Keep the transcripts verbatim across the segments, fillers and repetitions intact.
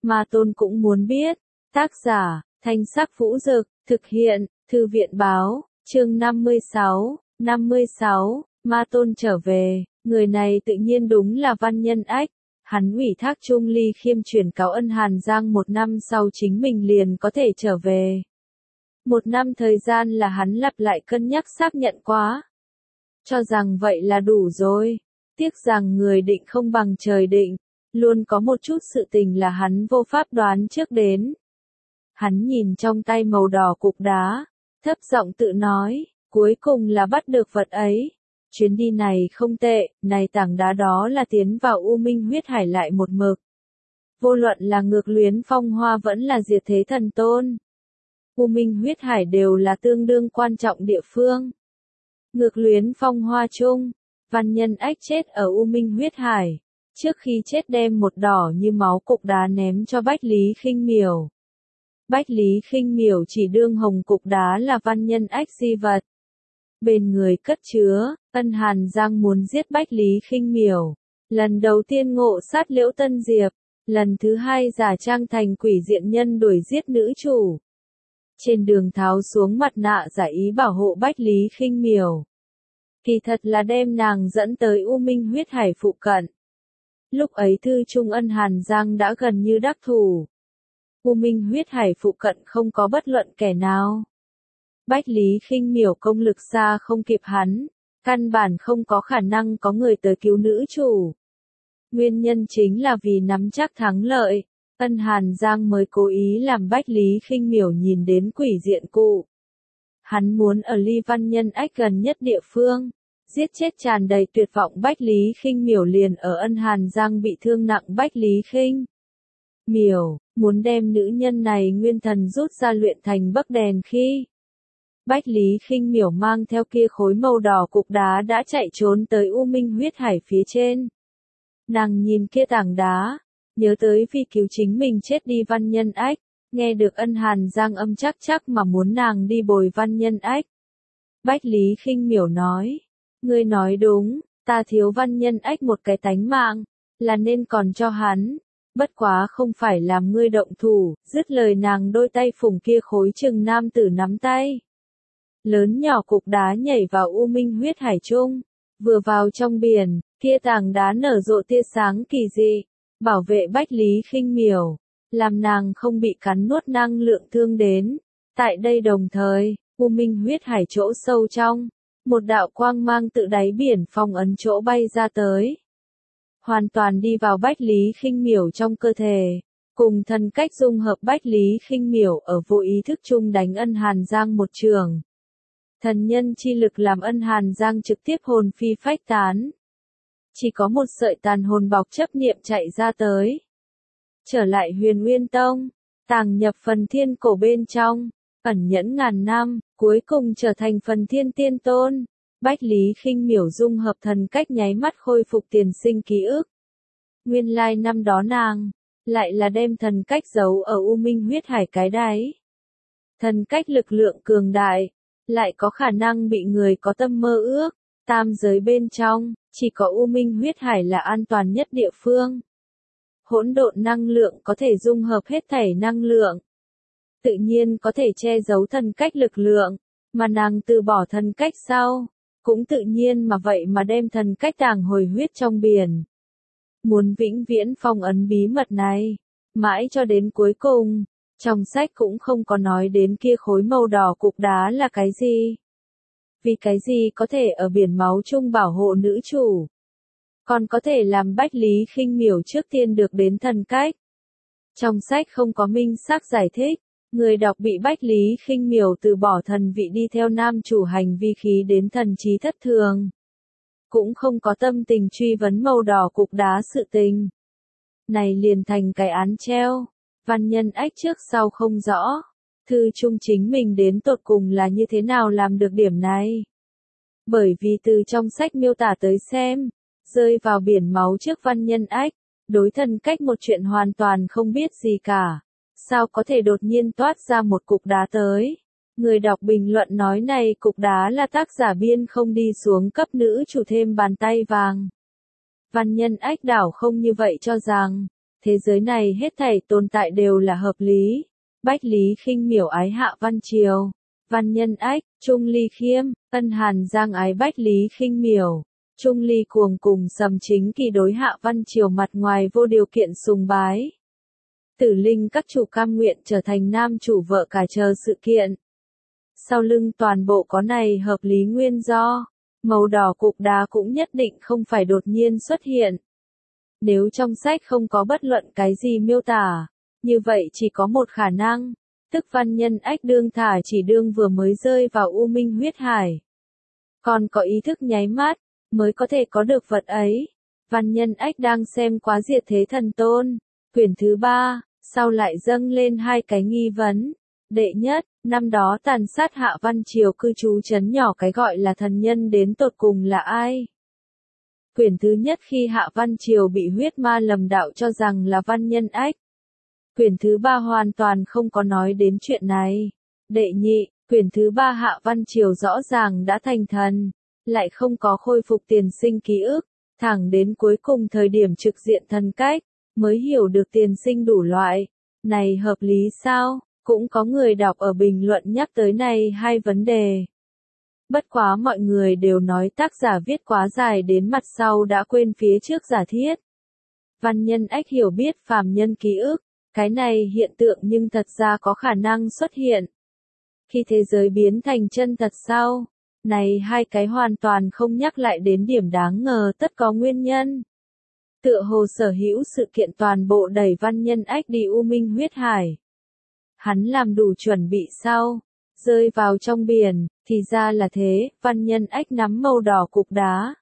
Ma Tôn cũng muốn biết. Tác giả, Thanh Sắc Vũ Dực, thực hiện, Thư viện Báo, chương năm mươi sáu, năm mươi sáu, Ma Tôn trở về, người này tự nhiên đúng là Văn Nhân Ách. Hắn ủy thác Trung Ly Khiêm chuyển cáo ân Hàn Giang một năm sau chính mình liền có thể trở về. Một năm thời gian là hắn lặp lại cân nhắc xác nhận quá. Cho rằng vậy là đủ rồi. Tiếc rằng người định không bằng trời định. Luôn có một chút sự tình là hắn vô pháp đoán trước đến. Hắn nhìn trong tay màu đỏ cục đá. Thấp giọng tự nói. Cuối cùng là bắt được vật ấy. Chuyến đi này không tệ. Này tảng đá đó là tiến vào U Minh huyết hải lại một mực. Vô luận là ngược luyến phong hoa vẫn là diệt thế thần tôn. U Minh huyết hải đều là tương đương quan trọng địa phương. Ngược luyến phong hoa chung, Văn Nhân Ách chết ở U Minh huyết hải. Trước khi chết đem một đỏ như máu cục đá ném cho Bách Lý Khinh Miểu. Bách Lý Khinh Miểu chỉ đương hồng cục đá là Văn Nhân Ách di vật. Bên người cất chứa, ân Hàn Giang muốn giết Bách Lý Khinh Miểu. Lần đầu tiên ngộ sát Liễu Tân Diệp. Lần thứ hai giả trang thành quỷ diện nhân đuổi giết nữ chủ. Trên đường tháo xuống mặt nạ giả ý bảo hộ Bách Lý Khinh Miểu. Kỳ thật là đem nàng dẫn tới U Minh huyết hải phụ cận. Lúc ấy Thư Trung ân Hàn Giang đã gần như đắc thủ. U Minh huyết hải phụ cận không có bất luận kẻ nào. Bách Lý Khinh Miểu công lực xa không kịp hắn. Căn bản không có khả năng có người tới cứu nữ chủ. Nguyên nhân chính là vì nắm chắc thắng lợi. Ân Hàn Giang mới cố ý làm Bách Lý Khinh Miểu nhìn đến quỷ diện cụ. Hắn muốn ở ly Văn Nhân Ách gần nhất địa phương, giết chết tràn đầy tuyệt vọng Bách Lý Khinh Miểu liền ở ân Hàn Giang bị thương nặng Bách Lý Khinh Miểu, muốn đem nữ nhân này nguyên thần rút ra luyện thành bấc đèn khi. Bách Lý Khinh Miểu mang theo kia khối màu đỏ cục đá đã chạy trốn tới U Minh huyết hải phía trên. Nàng nhìn kia tảng đá. Nhớ tới vì cứu chính mình chết đi Văn Nhân Ách, nghe được ân Hàn Giang âm chắc chắc mà muốn nàng đi bồi Văn Nhân Ách. Bách Lý Khinh Miểu nói, ngươi nói đúng, ta thiếu Văn Nhân Ách một cái tánh mạng, là nên còn cho hắn, bất quá không phải làm ngươi động thủ, dứt lời nàng đôi tay phủng kia khối chừng nam tử nắm tay. Lớn nhỏ cục đá nhảy vào U Minh huyết hải chung, vừa vào trong biển, kia tảng đá nở rộ tia sáng kỳ dị. Bảo vệ Bách Lý Khinh Miểu, làm nàng không bị cắn nuốt năng lượng thương đến. Tại đây đồng thời, U Minh huyết hải chỗ sâu trong, một đạo quang mang tự đáy biển phong ấn chỗ bay ra tới. Hoàn toàn đi vào Bách Lý Khinh Miểu trong cơ thể, cùng thần cách dung hợp Bách Lý Khinh Miểu ở vô ý thức chung đánh ân Hàn Giang một trường. Thần nhân chi lực làm ân Hàn Giang trực tiếp hồn phi phách tán. Chỉ có một sợi tàn hồn bọc chấp niệm chạy ra tới. Trở lại Huyền Nguyên Tông, tàng nhập phần thiên cổ bên trong, ẩn nhẫn ngàn năm, cuối cùng trở thành phần thiên tiên tôn. Bách Lý Khinh Miểu dung hợp thần cách nháy mắt khôi phục tiền sinh ký ức. Nguyên lai năm đó nàng, lại là đem thần cách giấu ở U Minh huyết hải cái đáy. Thần cách lực lượng cường đại, lại có khả năng bị người có tâm mơ ước, tam giới bên trong. Chỉ có U Minh huyết hải là an toàn nhất địa phương. Hỗn độn năng lượng có thể dung hợp hết thảy năng lượng. Tự nhiên có thể che giấu thần cách lực lượng, mà nàng từ bỏ thần cách sau, cũng tự nhiên mà vậy mà đem thần cách tàng hồi huyết trong biển. Muốn vĩnh viễn phong ấn bí mật này, mãi cho đến cuối cùng, trong sách cũng không có nói đến kia khối màu đỏ cục đá là cái gì. Vì cái gì có thể ở biển máu chung bảo hộ nữ chủ. Còn có thể làm Bách Lý Khinh Miểu trước tiên được đến thần cách. Trong sách không có minh xác giải thích, người đọc bị Bách Lý Khinh Miểu từ bỏ thần vị đi theo nam chủ hành vi khí đến thần trí thất thường. Cũng không có tâm tình truy vấn màu đỏ cục đá sự tình. Này liền thành cái án treo, Văn Nhân Ách trước sau không rõ. Thư Trung chính mình đến tột cùng là như thế nào làm được điểm này. Bởi vì từ trong sách miêu tả tới xem, rơi vào biển máu trước Văn Nhân Ách, đối thần cách một chuyện hoàn toàn không biết gì cả. Sao có thể đột nhiên toát ra một cục đá tới. Người đọc bình luận nói này cục đá là tác giả biên không đi xuống cấp nữ chủ thêm bàn tay vàng. Văn Nhân Ách đảo không như vậy cho rằng, Thế giới này hết thảy tồn tại đều là hợp lý. Bách Lý Khinh miểu ái Hạ Văn Triều, Văn Nhân Ách, Trung Ly Khiêm, Ân Hàn Giang ái Bách Lý Khinh miểu, Trung Ly Cuồng cùng Sầm Chính Kỳ đối Hạ Văn Triều mặt ngoài vô điều kiện sùng bái. Tử Linh các chủ cam nguyện trở thành nam chủ vợ cả chờ sự kiện. Sau lưng toàn bộ có này hợp lý nguyên do, màu đỏ cục đá cũng nhất định không phải đột nhiên xuất hiện. Nếu trong sách không có bất luận cái gì miêu tả, như vậy chỉ có một khả năng, tức Văn Nhân Ách đương thả chỉ đương vừa mới rơi vào u minh huyết hải. Còn có ý thức nháy mắt, mới có thể có được vật ấy. Văn Nhân Ách đang xem quá Diệt Thế Thần Tôn, quyển thứ ba, sau lại dâng lên hai cái nghi vấn. Đệ nhất, năm đó tàn sát Hạ Văn Triều cư trú trấn nhỏ cái gọi là thần nhân đến tột cùng là ai? Quyển thứ nhất khi Hạ Văn Triều bị huyết ma lầm đạo cho rằng là Văn Nhân Ách. Quyển thứ ba hoàn toàn không có nói đến chuyện này. Đệ nhị, quyển thứ ba Hạ Văn Triều rõ ràng đã thành thần, lại không có khôi phục tiền sinh ký ức, thẳng đến cuối cùng thời điểm trực diện thần cách, mới hiểu được tiền sinh đủ loại. Này hợp lý sao? Cũng có người đọc ở bình luận nhắc tới này hai vấn đề. Bất quá mọi người đều nói tác giả viết quá dài đến mặt sau đã quên phía trước giả thiết. Văn Nhân Ách hiểu biết phàm nhân ký ức, cái này hiện tượng nhưng thật ra có khả năng xuất hiện. Khi thế giới biến thành chân thật sau, này hai cái hoàn toàn không nhắc lại đến điểm đáng ngờ tất có nguyên nhân. Tựa hồ sở hữu sự kiện toàn bộ đẩy Văn Nhân Ách đi u minh huyết hải. Hắn làm đủ chuẩn bị sau, rơi vào trong biển, thì ra là thế, Văn Nhân Ách nắm màu đỏ cục đá.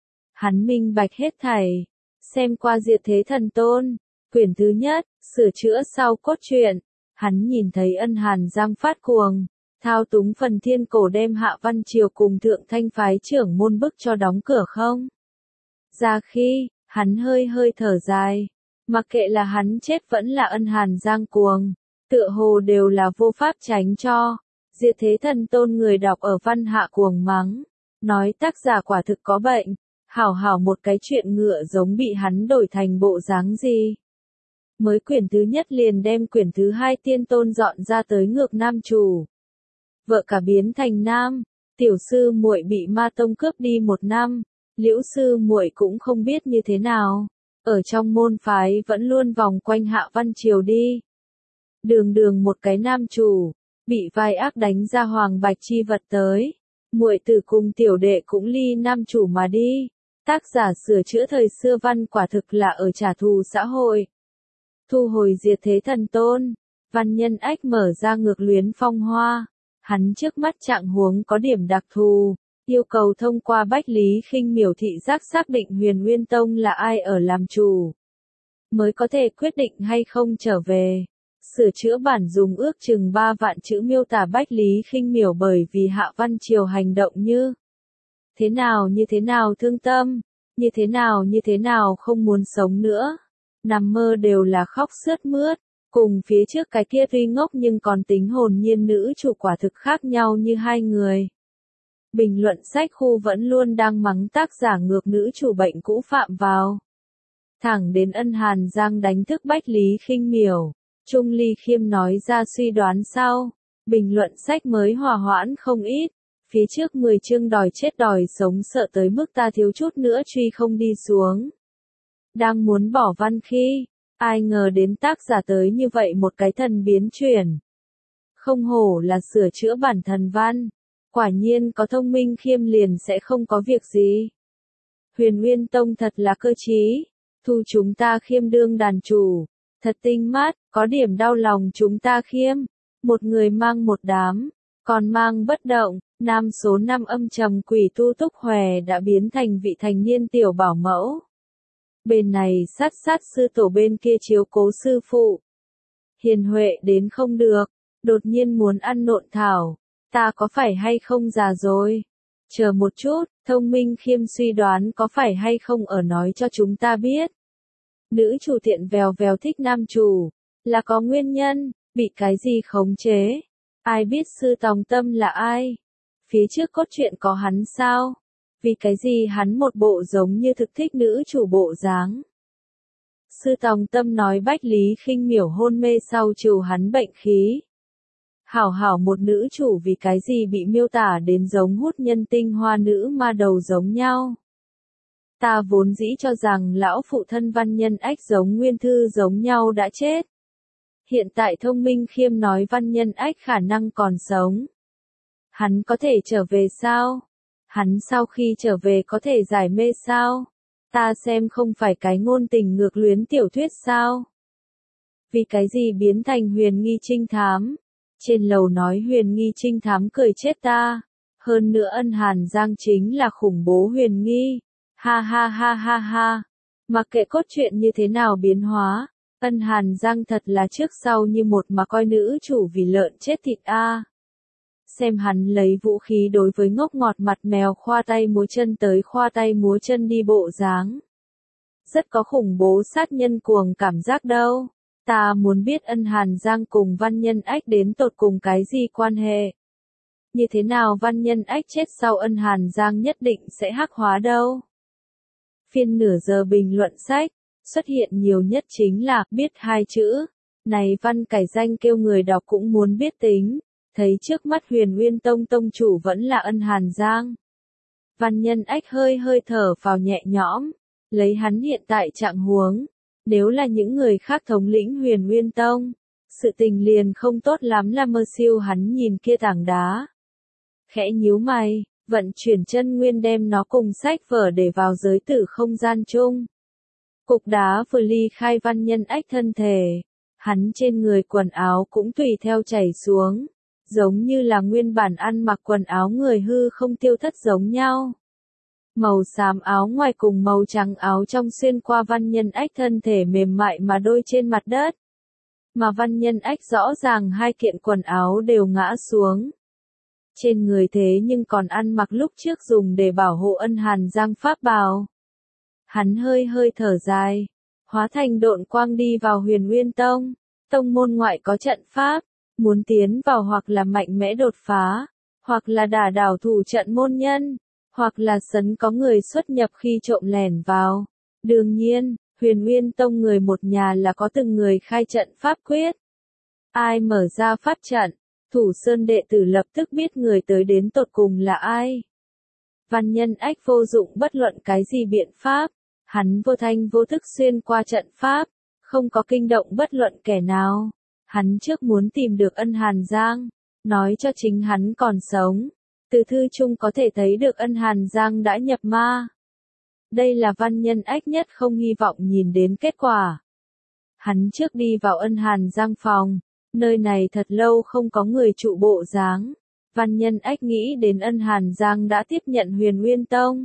Hắn minh bạch hết thảy, xem qua Diệt Thế Thần Tôn, quyển thứ nhất, sửa chữa sau cốt truyện, hắn nhìn thấy Ân Hàn Giang phát cuồng, thao túng phần thiên cổ đem Hạ Văn Triều cùng Thượng Thanh phái trưởng môn bức cho đóng cửa không. Ra khi, hắn hơi hơi thở dài, mặc kệ là hắn chết vẫn là Ân Hàn Giang cuồng, tựa hồ đều là vô pháp tránh cho. Diệt Thế Thần Tôn người đọc ở văn hạ cuồng mắng, nói tác giả quả thực có bệnh, hảo hảo một cái chuyện ngựa giống bị hắn đổi thành bộ dáng gì. Mới quyển thứ nhất liền đem quyển thứ hai tiên tôn dọn ra tới ngược nam chủ. Vợ cả biến thành nam, tiểu sư muội bị ma tông cướp đi một năm, liễu sư muội cũng không biết như thế nào, ở trong môn phái vẫn luôn vòng quanh Hạ Văn Triều đi. Đường đường một cái nam chủ, bị vai ác đánh ra hoàng bạch chi vật tới, muội tử cùng tiểu đệ cũng ly nam chủ mà đi. Tác giả sửa chữa thời xưa văn quả thực là ở trả thù xã hội. Thu hồi Diệt Thế Thần Tôn, Văn Nhân Ách mở ra ngược luyến phong hoa, hắn trước mắt trạng huống có điểm đặc thù, yêu cầu thông qua Bách Lý Khinh miểu thị giác xác định Huyền Nguyên Tông là ai ở làm chủ, mới có thể quyết định hay không trở về. Sửa chữa bản dùng ước chừng ba vạn chữ miêu tả Bách Lý Khinh miểu bởi vì Hạ Văn Triều hành động như thế nào như thế nào thương tâm, như thế nào như thế nào không muốn sống nữa, nằm mơ đều là khóc sướt mướt, cùng phía trước cái kia tuy ngốc nhưng còn tính hồn nhiên nữ chủ quả thực khác nhau như hai người. Bình luận sách khu vẫn luôn đang mắng tác giả ngược nữ chủ bệnh cũ phạm vào. Thẳng đến Ân Hàn Giang đánh thức Bách Lý Khinh miểu, Trung Ly Khiêm nói ra suy đoán sau, bình luận sách mới hòa hoãn không ít. Phía trước mười chương đòi chết đòi sống sợ tới mức ta thiếu chút nữa truy không đi xuống. Đang muốn bỏ văn khi, ai ngờ đến tác giả tới như vậy một cái thần biến chuyển. Không hổ là sửa chữa bản thần văn, quả nhiên có thông minh khiêm liền sẽ không có việc gì. Huyền Nguyên Tông thật là cơ trí, thu chúng ta khiêm đương đàn chủ, thật tinh mắt, có điểm đau lòng chúng ta khiêm, một người mang một đám, còn mang bất động. Nam số năm âm trầm quỷ tu túc hòe đã biến thành vị thành niên tiểu bảo mẫu. Bên này sát sát sư tổ bên kia chiếu cố sư phụ. Hiền huệ đến không được, đột nhiên muốn ăn nộn thảo, ta có phải hay không già rồi? Chờ một chút, thông minh khiêm suy đoán có phải hay không ở nói cho chúng ta biết. Nữ chủ tiện vèo vèo thích nam chủ, là có nguyên nhân, bị cái gì khống chế? Ai biết sư tòng tâm là ai? Phía trước cốt truyện có hắn sao? Vì cái gì hắn một bộ giống như thực thích nữ chủ bộ dáng? Sư Tòng Tâm nói Bách Lý Khinh Miểu hôn mê sau trừ hắn bệnh khí. Hảo hảo một nữ chủ vì cái gì bị miêu tả đến giống hút nhân tinh hoa nữ ma đầu giống nhau. Ta vốn dĩ cho rằng lão phụ thân Văn Nhân Ách giống Nguyên Thư giống nhau đã chết. Hiện tại Thông Minh Khiêm nói Văn Nhân Ách khả năng còn sống. Hắn có thể trở về sao? Hắn sau khi trở về có thể giải mê sao? Ta xem không phải cái ngôn tình ngược luyến tiểu thuyết sao? Vì cái gì biến thành Huyền Nghi trinh thám? Trên lầu nói Huyền Nghi trinh thám cười chết ta. Hơn nữa Ân Hàn Giang chính là khủng bố Huyền Nghi. Ha ha ha ha ha. Mặc kệ cốt truyện như thế nào biến hóa, Ân Hàn Giang thật là trước sau như một mà coi nữ chủ vì lợn chết thịt a. Xem hắn lấy vũ khí đối với ngốc ngọt mặt mèo khoa tay múa chân tới khoa tay múa chân đi bộ dáng. Rất có khủng bố sát nhân cuồng cảm giác đâu. Ta muốn biết Ân Hàn Giang cùng Văn Nhân Ách đến tột cùng cái gì quan hệ. Như thế nào Văn Nhân Ách chết sau Ân Hàn Giang nhất định sẽ hắc hóa đâu. Phiên nửa giờ bình luận sách, xuất hiện nhiều nhất chính là biết hai chữ. Này văn cải danh kêu người đọc cũng muốn biết tính. Thấy trước mắt Huyền Nguyên Tông tông chủ vẫn là Ân Hàn Giang. Văn Nhân Ách hơi hơi thở vào nhẹ nhõm, lấy hắn hiện tại trạng huống, nếu là những người khác thống lĩnh Huyền Nguyên Tông, sự tình liền không tốt lắm là mơ siêu hắn nhìn kia tảng đá. Khẽ nhíu mày, vận chuyển chân nguyên đem nó cùng sách vở để vào giới tử không gian chung. Cục đá vừa ly khai Văn Nhân Ách thân thể, hắn trên người quần áo cũng tùy theo chảy xuống. Giống như là nguyên bản ăn mặc quần áo người hư không tiêu thất giống nhau. Màu xám áo ngoài cùng màu trắng áo trong xuyên qua Văn Nhân Ách thân thể mềm mại mà đôi trên mặt đất. Mà Văn Nhân Ách rõ ràng hai kiện quần áo đều ngã xuống. Trên người thế nhưng còn ăn mặc lúc trước dùng để bảo hộ Ân Hàn Giang pháp bào. Hắn hơi hơi thở dài, hóa thành độn quang đi vào Huyền Nguyên Tông. Tông môn ngoại có trận pháp. Muốn tiến vào hoặc là mạnh mẽ đột phá, hoặc là đả đảo thủ trận môn nhân, hoặc là sấn có người xuất nhập khi trộm lẻn vào. Đương nhiên, Huyền Nguyên Tông người một nhà là có từng người khai trận pháp quyết. Ai mở ra pháp trận, Thủ Sơn đệ tử lập tức biết người tới đến tột cùng là ai. Văn Nhân Ách vô dụng bất luận cái gì biện pháp, hắn vô thanh vô thức xuyên qua trận pháp, không có kinh động bất luận kẻ nào. Hắn trước muốn tìm được Ân Hàn Giang, nói cho chính hắn còn sống. Từ thư chung có thể thấy được Ân Hàn Giang đã nhập ma. Đây là Văn Nhân Ách nhất không hy vọng nhìn đến kết quả. Hắn trước đi vào Ân Hàn Giang phòng, nơi này thật lâu không có người trụ bộ dáng. Văn Nhân Ách nghĩ đến Ân Hàn Giang đã tiếp nhận Huyền Nguyên Tông.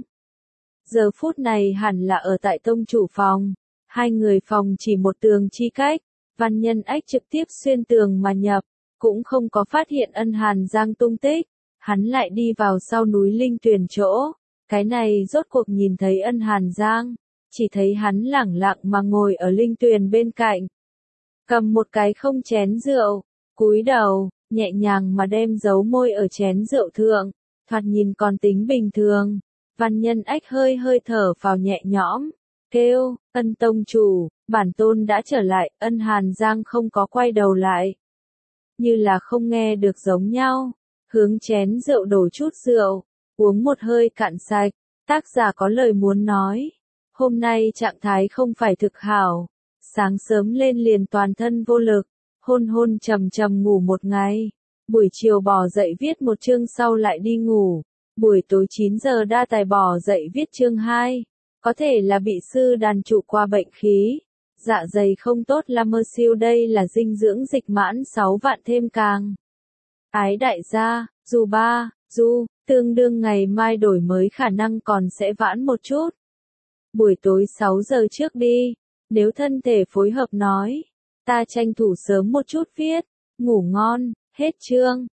Giờ phút này hẳn là ở tại tông chủ phòng, hai người phòng chỉ một tường chi cách. Văn Nhân Ách trực tiếp xuyên tường mà nhập, cũng không có phát hiện Ân Hàn Giang tung tích, hắn lại đi vào sau núi linh tuyền chỗ, cái này rốt cuộc nhìn thấy Ân Hàn Giang, chỉ thấy hắn lẳng lặng mà ngồi ở linh tuyền bên cạnh, cầm một cái không chén rượu, cúi đầu, nhẹ nhàng mà đem dấu môi ở chén rượu thượng, thoạt nhìn còn tính bình thường. Văn Nhân Ách hơi hơi thở vào nhẹ nhõm, kêu, Ân tông chủ, bản tôn đã trở lại. Ân Hàn Giang không có quay đầu lại, như là không nghe được giống nhau, hướng chén rượu đổ chút rượu, uống một hơi cạn sạch. Tác giả có lời muốn nói, hôm nay trạng thái không phải thực hảo, sáng sớm lên liền toàn thân vô lực, hôn hôn trầm trầm ngủ một ngày, buổi chiều bỏ dậy viết một chương sau lại đi ngủ, buổi tối chín giờ đa tài bỏ dậy viết chương hai. Có thể là bị sư đàn trụ qua bệnh khí, dạ dày không tốt là mơ siêu, đây là dinh dưỡng dịch mãn sáu vạn thêm càng. Ái đại gia, dù ba, du, tương đương ngày mai đổi mới khả năng còn sẽ vãn một chút. Buổi tối sáu giờ trước đi, nếu thân thể phối hợp nói, ta tranh thủ sớm một chút viết, ngủ ngon, hết chương.